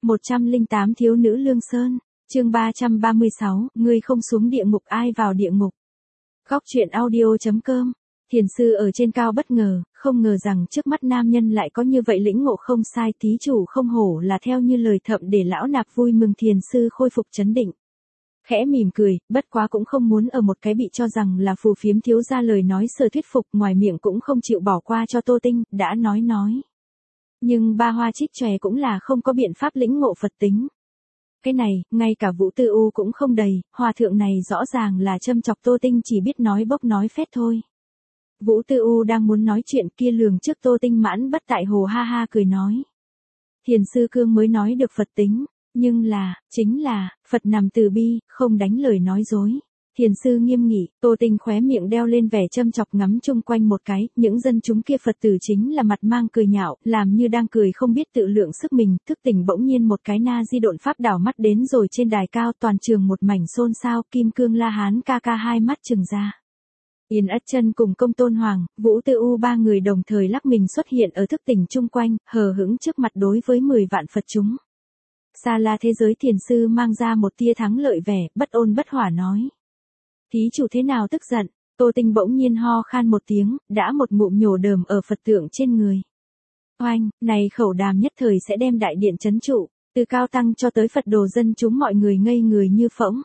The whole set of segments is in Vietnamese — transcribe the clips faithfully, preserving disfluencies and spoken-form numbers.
một trăm lẻ tám Thiếu nữ Lương Sơn, chương ba trăm ba mươi sáu, ngươi không xuống địa ngục ai vào địa ngục. Góc truyện audio.com. Thiền sư ở trên cao bất ngờ, không ngờ rằng trước mắt nam nhân lại có như vậy lĩnh ngộ không sai, thí chủ không hổ là theo như lời thậm để lão nạp vui mừng. Thiền sư khôi phục trấn định. Khẽ mỉm cười, bất quá cũng không muốn ở một cái bị cho rằng là phù phiếm thiếu ra lời nói sở thuyết phục, ngoài miệng cũng không chịu bỏ qua cho Tô Tinh, đã nói nói. Nhưng ba hoa trích chòe cũng là không có biện pháp lĩnh ngộ Phật tính. Cái này, ngay cả Vũ Tư U cũng không đầy, hòa thượng này rõ ràng là châm chọc Tô Tinh, chỉ biết nói bốc nói phét thôi. Vũ Tư U đang muốn nói chuyện kia lường trước Tô Tinh mãn bất tại hồ ha ha cười nói. Thiền sư cương mới nói được Phật tính, nhưng là, chính là, Phật nằm từ bi, không đánh lời nói dối. Thiền sư nghiêm nghị, Tô Tinh khóe miệng đeo lên vẻ châm chọc ngắm chung quanh một cái, những dân chúng kia Phật tử chính là mặt mang cười nhạo, làm như đang cười không biết tự lượng sức mình, thức tỉnh bỗng nhiên một cái na di độn pháp đảo mắt đến rồi trên đài cao toàn trường một mảnh xôn xao, Kim Cương La Hán ca ca hai mắt trừng ra. Yên Ất Chân cùng Công Tôn Hoàng, Vũ Tư U ba người đồng thời lắc mình xuất hiện ở thức tỉnh chung quanh, hờ hững trước mặt đối với mười vạn Phật chúng. Xa La thế giới thiền sư mang ra một tia thắng lợi vẻ, bất ôn bất hỏa nói. Thí chủ thế nào tức giận? Tô Tinh bỗng nhiên ho khan một tiếng, đã một ngụm nhổ đờm ở Phật tượng trên người. Oanh, này khẩu đàm nhất thời sẽ đem đại điện trấn trụ, từ cao tăng cho tới Phật đồ dân chúng mọi người ngây người như phỗng.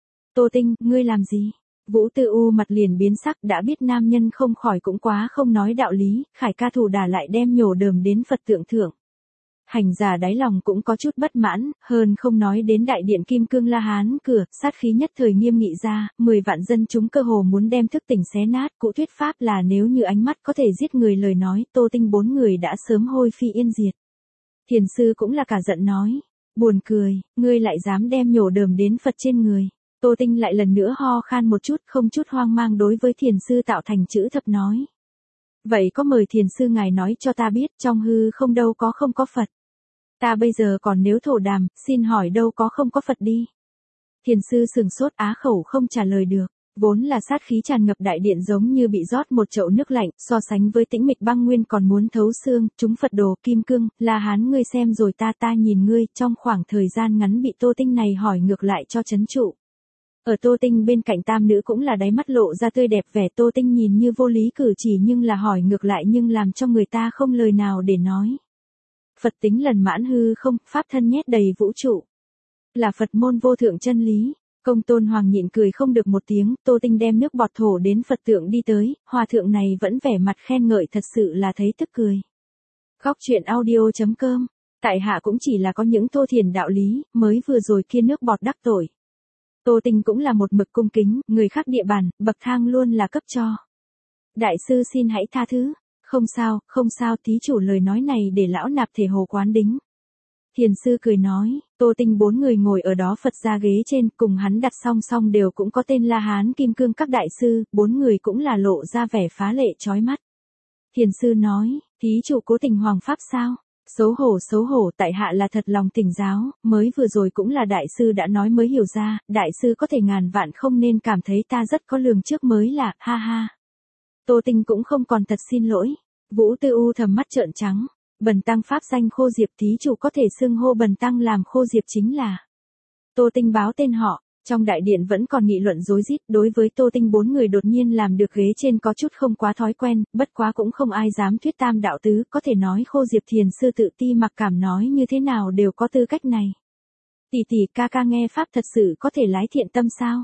Tô Tinh, ngươi làm gì? Vũ Tư U mặt liền biến sắc, đã biết nam nhân không khỏi cũng quá không nói đạo lý, khải ca thủ đả lại đem nhổ đờm đến Phật tượng thượng. Hành giả đáy lòng cũng có chút bất mãn, hơn không nói đến đại điện Kim Cương La Hán cửa, sát khí nhất thời nghiêm nghị ra, mười vạn dân chúng cơ hồ muốn đem thức tỉnh xé nát, cụ thuyết pháp là nếu như ánh mắt có thể giết người lời nói, Tô Tinh bốn người đã sớm hôi phi yên diệt. Thiền sư cũng là cả giận nói, buồn cười, ngươi lại dám đem nhổ đờm đến Phật trên người. Tô Tinh lại lần nữa ho khan một chút, không chút hoang mang đối với thiền sư tạo thành chữ thập nói. Vậy có mời thiền sư ngài nói cho ta biết trong hư không đâu có không có Phật. Ta bây giờ còn nếu thổ đàm, xin hỏi đâu có không có Phật đi. Thiền sư sừng sốt á khẩu không trả lời được, vốn là sát khí tràn ngập đại điện giống như bị rót một chậu nước lạnh, so sánh với tĩnh mịch băng nguyên còn muốn thấu xương, chúng Phật đồ Kim Cương, La Hán ngươi xem rồi ta ta nhìn ngươi, trong khoảng thời gian ngắn bị Tô Tinh này hỏi ngược lại cho trấn trụ. Ở Tô Tinh bên cạnh tam nữ cũng là đáy mắt lộ ra tươi đẹp vẻ, Tô Tinh nhìn như vô lý cử chỉ nhưng là hỏi ngược lại nhưng làm cho người ta không lời nào để nói. Phật tính lần mãn hư không, pháp thân nhét đầy vũ trụ. Là Phật môn vô thượng chân lý. Công Tôn Hoàng nhịn cười không được một tiếng, Tô Tinh đem nước bọt thổ đến Phật tượng đi tới, hòa thượng này vẫn vẻ mặt khen ngợi thật sự là thấy tức cười. Góc truyện audio.com. Tại hạ cũng chỉ là có những thô thiền đạo lý, mới vừa rồi kia nước bọt đắc tội. Tô Tinh cũng là một mực cung kính, người khác địa bàn, bậc thang luôn là cấp cho. Đại sư xin hãy tha thứ. Không sao, không sao, thí chủ lời nói này để lão nạp thể hồ quán đính. Thiền sư cười nói, Tô Tinh bốn người ngồi ở đó Phật ra ghế trên, cùng hắn đặt song song đều cũng có tên La Hán Kim Cương các đại sư, bốn người cũng là lộ ra vẻ phá lệ chói mắt. Thiền sư nói, thí chủ cố tình hoàng pháp sao? Xấu hổ xấu hổ, tại hạ là thật lòng tỉnh giáo, mới vừa rồi cũng là đại sư đã nói mới hiểu ra, đại sư có thể ngàn vạn không nên cảm thấy ta rất có lường trước mới là, ha ha. Tô Tinh cũng không còn thật xin lỗi. Vũ Tư U thầm mắt trợn trắng. Bần tăng pháp danh Khô Diệp, thí chủ có thể xưng hô bần tăng làm Khô Diệp chính là. Tô Tinh báo tên họ. Trong đại điện vẫn còn nghị luận rối rít, đối với Tô Tinh bốn người đột nhiên làm được ghế trên có chút không quá thói quen, bất quá cũng không ai dám thuyết tam đạo tứ, có thể nói Khô Diệp thiền sư tự ti mặc cảm nói như thế nào đều có tư cách này. Tỷ tỷ ca ca nghe pháp thật sự có thể lái thiện tâm sao?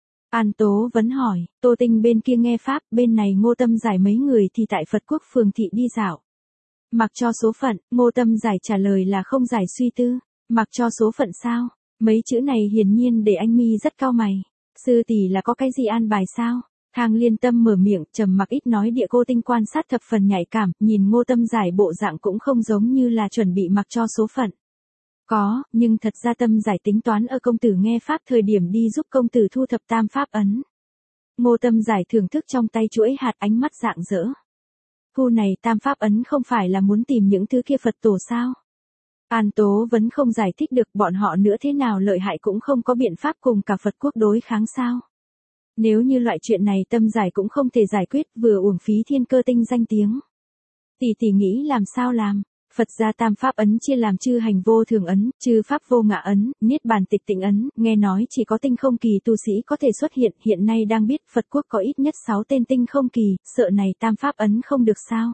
An Tố vấn hỏi, Tô Tinh bên kia nghe pháp, bên này Ngô Tâm Giải mấy người thì tại Phật Quốc phường thị đi dạo. Mặc cho số phận, Ngô Tâm Giải trả lời là không giải suy tư, mặc cho số phận sao? Mấy chữ này hiển nhiên để anh mi rất cao mày. Sư tỷ là có cái gì an bài sao? Thang Liên Tâm mở miệng, trầm mặc ít nói địa cô Tinh quan sát thập phần nhạy cảm, nhìn Ngô Tâm Giải bộ dạng cũng không giống như là chuẩn bị mặc cho số phận. Có, nhưng thật ra Tâm Giải tính toán ở công tử nghe pháp thời điểm đi giúp công tử thu thập tam pháp ấn. Ngô Tâm Giải thưởng thức trong tay chuỗi hạt ánh mắt rạng rỡ. Thu này tam pháp ấn không phải là muốn tìm những thứ kia Phật tổ sao? An Tố vẫn không giải thích được bọn họ nữa thế nào lợi hại cũng không có biện pháp cùng cả Phật quốc đối kháng sao? Nếu như loại chuyện này Tâm Giải cũng không thể giải quyết vừa uổng phí Thiên Cơ Tinh danh tiếng. Tỷ tỷ nghĩ làm sao làm? Phật gia tam pháp ấn chia làm chư hành vô thường ấn, chư pháp vô ngã ấn, niết bàn tịch tịnh ấn, nghe nói chỉ có tinh không kỳ tu sĩ có thể xuất hiện, hiện nay đang biết Phật quốc có ít nhất sáu tên tinh không kỳ, sợ này tam pháp ấn không được sao.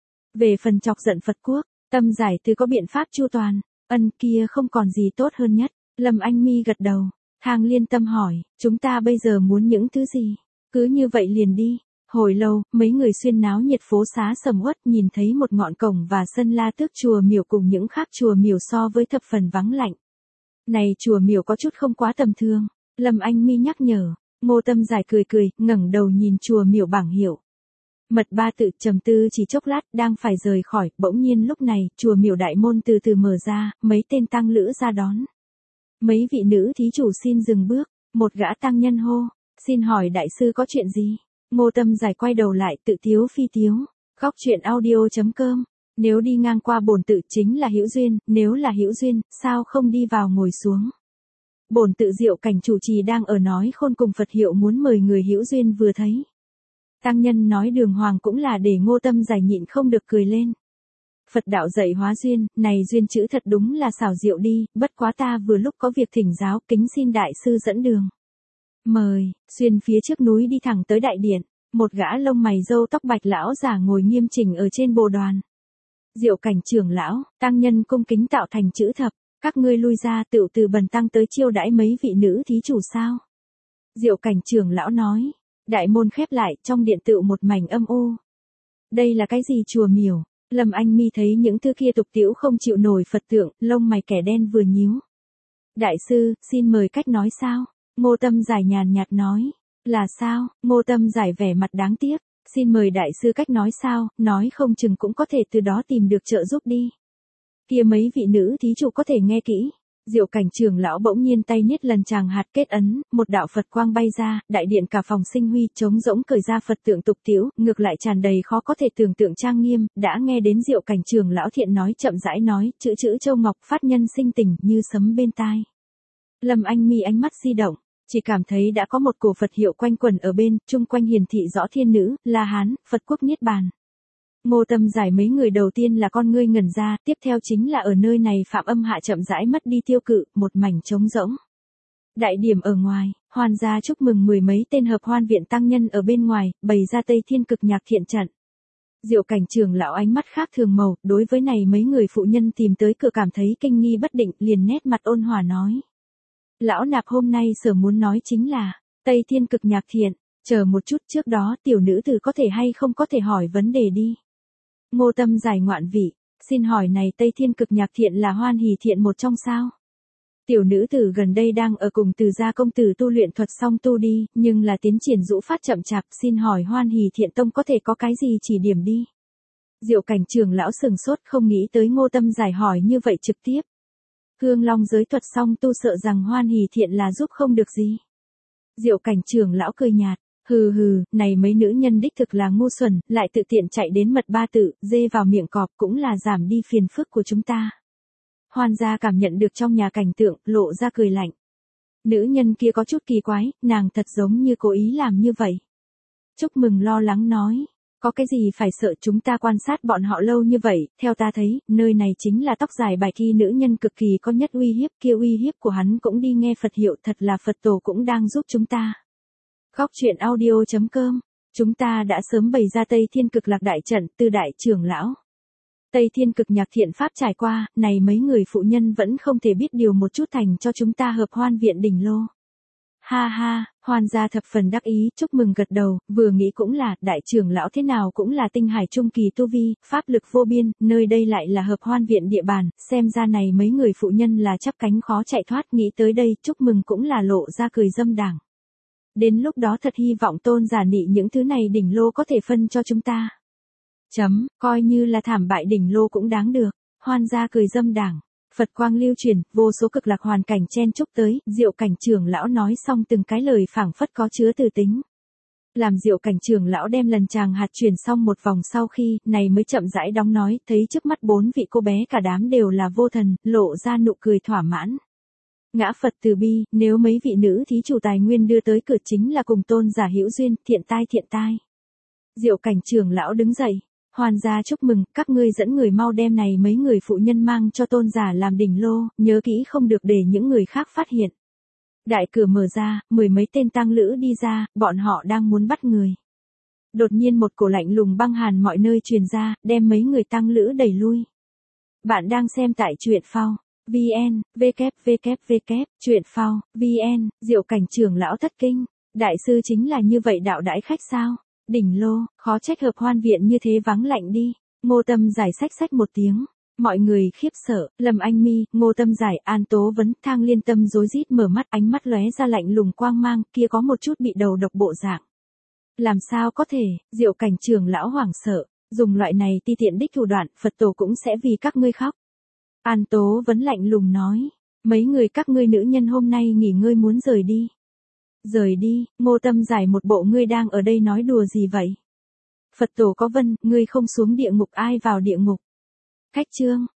Về phần chọc giận Phật quốc, Tâm Giải Từ có biện pháp chu toàn, ân kia không còn gì tốt hơn nhất. Lâm Anh Mi gật đầu, Thang Liên Tâm hỏi, chúng ta bây giờ muốn những thứ gì? Cứ như vậy liền đi. Hồi lâu, mấy người xuyên náo nhiệt phố xá sầm uất nhìn thấy một ngọn cổng và sân La Tước chùa miểu cùng những khác chùa miểu so với thập phần vắng lạnh. Này chùa miểu có chút không quá tầm thường, Lâm Anh Mi nhắc nhở. Ngô Tâm Giải cười cười, ngẩng đầu nhìn chùa miểu bảng hiệu. Mật Ba tự trầm tư chỉ chốc lát, đang phải rời khỏi, bỗng nhiên lúc này, chùa miểu đại môn từ từ mở ra, mấy tên tăng lữ ra đón. Mấy vị nữ thí chủ xin dừng bước, một gã tăng nhân hô, xin hỏi đại sư có chuyện gì? Ngô Tâm Giải quay đầu lại, tự tiếu phi tiếu. Góc truyện audio chấm com. Nếu đi ngang qua bổn tự chính là hữu duyên, nếu là hữu duyên, sao không đi vào ngồi xuống? Bổn tự Diệu Cảnh chủ trì đang ở nói khôn cùng Phật hiệu muốn mời người hữu duyên vừa thấy. Tăng nhân nói đường hoàng cũng là để Ngô Tâm Giải nhịn không được cười lên. Phật đạo dạy hóa duyên, này duyên chữ thật đúng là xảo diệu đi, bất quá ta vừa lúc có việc thỉnh giáo, kính xin đại sư dẫn đường. Mời, xuyên phía trước núi đi thẳng tới đại điện, một gã lông mày râu tóc bạch lão giả ngồi nghiêm chỉnh ở trên bồ đoàn. Diệu Cảnh trưởng lão, tăng nhân cung kính tạo thành chữ thập, các ngươi lui ra, tựu từ bần tăng tới chiêu đãi mấy vị nữ thí chủ sao? Diệu Cảnh trưởng lão nói, đại môn khép lại, trong điện tựu một mảnh âm u. Đây là cái gì chùa miểu? Lâm Anh Mi thấy những thứ kia tục tĩu không chịu nổi Phật tượng, lông mày kẻ đen vừa nhíu. Đại sư, xin mời cách nói sao? Ngô Tâm Giải nhàn nhạt nói. Là sao? Ngô Tâm Giải vẻ mặt đáng tiếc. Xin mời đại sư cách nói sao, nói không chừng cũng có thể từ đó tìm được trợ giúp đi. Kia mấy vị nữ thí chủ có thể nghe kỹ. Diệu Cảnh trưởng lão bỗng nhiên tay niết lần chàng hạt kết ấn, một đạo Phật quang bay ra, đại điện cả phòng sinh huy, trống rỗng cởi ra Phật tượng tục tĩu, ngược lại tràn đầy khó có thể tưởng tượng trang nghiêm, đã nghe đến Diệu Cảnh trưởng lão thiện nói chậm rãi nói, chữ chữ châu ngọc phát nhân sinh tình, như sấm bên tai. Lâm Anh Mi ánh mắt di động, chỉ cảm thấy đã có một cổ Phật hiệu quanh quẩn ở bên, chung quanh hiển thị rõ thiên nữ, La Hán, Phật quốc niết bàn. Ngô Tâm Giải mấy người đầu tiên là con ngươi ngẩn ra, tiếp theo chính là ở nơi này Phạm Âm Hạ chậm rãi mất đi tiêu cự, một mảnh trống rỗng. Đại điểm ở ngoài, Hoan gia chúc mừng mười mấy tên hợp hoan viện tăng nhân ở bên ngoài, bày ra Tây Thiên Cực Nhạc thiện trận. Diệu Cảnh trưởng lão ánh mắt khác thường màu, đối với này mấy người phụ nhân tìm tới cửa cảm thấy kinh nghi bất định, liền nét mặt ôn hòa nói. Lão nạp hôm nay sở muốn nói chính là, Tây Thiên Cực Nhạc thiện, chờ một chút, trước đó tiểu nữ tử có thể hay không có thể hỏi vấn đề đi. Ngô Tâm Giải ngoạn vị, xin hỏi này Tây Thiên Cực Nhạc thiện là Hoan Hỷ thiện một trong sao? Tiểu nữ tử gần đây đang ở cùng Từ gia công tử tu luyện thuật song tu đi, nhưng là tiến triển rũ phát chậm chạp, xin hỏi Hoan Hỷ thiện tông có thể có cái gì chỉ điểm đi. Diệu Cảnh trưởng lão sừng sốt không nghĩ tới Ngô Tâm Giải hỏi như vậy trực tiếp. Hương Long giới thuật song tu sợ rằng Hoan Hỷ thiện là giúp không được gì. Diệu Cảnh trưởng lão cười nhạt. Hừ hừ, này mấy nữ nhân đích thực là ngu xuẩn, lại tự tiện chạy đến Mật Ba tự, dê vào miệng cọp cũng là giảm đi phiền phức của chúng ta. Hoan gia cảm nhận được trong nhà cảnh tượng, lộ ra cười lạnh. Nữ nhân kia có chút kỳ quái, nàng thật giống như cố ý làm như vậy. Chúc mừng lo lắng nói, có cái gì phải sợ, chúng ta quan sát bọn họ lâu như vậy, theo ta thấy, nơi này chính là tóc dài bài kỳ nữ nhân cực kỳ có nhất uy hiếp, kia uy hiếp của hắn cũng đi nghe Phật hiệu, thật là Phật tổ cũng đang giúp chúng ta. Góc truyện audio chấm com. Chúng ta đã sớm bày ra Tây Thiên Cực Lạc đại trận, từ đại trưởng lão. Tây Thiên Cực Nhạc thiện pháp trải qua, này mấy người phụ nhân vẫn không thể biết điều một chút thành cho chúng ta hợp hoan viện đỉnh lô. Ha ha, Hoan gia thập phần đắc ý, chúc mừng gật đầu, vừa nghĩ cũng là, đại trưởng lão thế nào cũng là tinh hải trung kỳ tu vi, pháp lực vô biên, nơi đây lại là hợp hoan viện địa bàn, xem ra này mấy người phụ nhân là chắp cánh khó chạy thoát, nghĩ tới đây, chúc mừng cũng là lộ ra cười dâm đảng. Đến lúc đó thật hy vọng tôn giả nị những thứ này đỉnh lô có thể phân cho chúng ta. Chấm, coi như là thảm bại đỉnh lô cũng đáng được. Hoan gia cười dâm đảng. Phật quang lưu truyền, vô số cực lạc hoàn cảnh chen chúc tới, Diệu Cảnh trưởng lão nói xong từng cái lời phảng phất có chứa từ tính. Làm Diệu Cảnh trưởng lão đem lần chàng hạt truyền xong một vòng sau khi, này mới chậm rãi đóng nói, thấy trước mắt bốn vị cô bé cả đám đều là vô thần, lộ ra nụ cười thỏa mãn. Ngã Phật từ bi, nếu mấy vị nữ thí chủ tài nguyên đưa tới cửa chính là cùng tôn giả hữu duyên, thiện tai thiện tai. Diệu Cảnh trưởng lão đứng dậy, Hoan gia chúc mừng, các ngươi dẫn người mau đem này mấy người phụ nhân mang cho tôn giả làm đỉnh lô, nhớ kỹ không được để những người khác phát hiện. Đại cửa mở ra, mười mấy tên tang lữ đi ra, bọn họ đang muốn bắt người. Đột nhiên một cổ lạnh lùng băng hàn mọi nơi truyền ra, đem mấy người tang lữ đẩy lui. Bạn đang xem tại truyện phao. vn, www, truyện phao, vn, Diệu Cảnh trưởng lão thất kinh. Đại sư chính là như vậy đạo đãi khách sao? Đỉnh lô, khó trách hợp hoan viện như thế vắng lạnh đi. Ngô Tâm giải sách sách một tiếng. Mọi người khiếp sợ, Lâm Anh Mi, Ngô Tâm giải, An Tố Vấn, Thang Liên Tâm rối rít mở mắt, ánh mắt lóe ra lạnh lùng quang mang, kia có một chút bị đầu độc bộ dạng. Làm sao có thể? Diệu Cảnh trưởng lão hoảng sợ, dùng loại này ti tiện đích thủ đoạn, Phật tổ cũng sẽ vì các ngươi khóc. An Tố Vấn lạnh lùng nói, mấy người các ngươi nữ nhân hôm nay nghỉ ngơi muốn rời đi. Rời đi, Ngô Tâm giải một bộ ngươi đang ở đây nói đùa gì vậy? Phật tổ có vân, ngươi không xuống địa ngục ai vào địa ngục? Cách chương.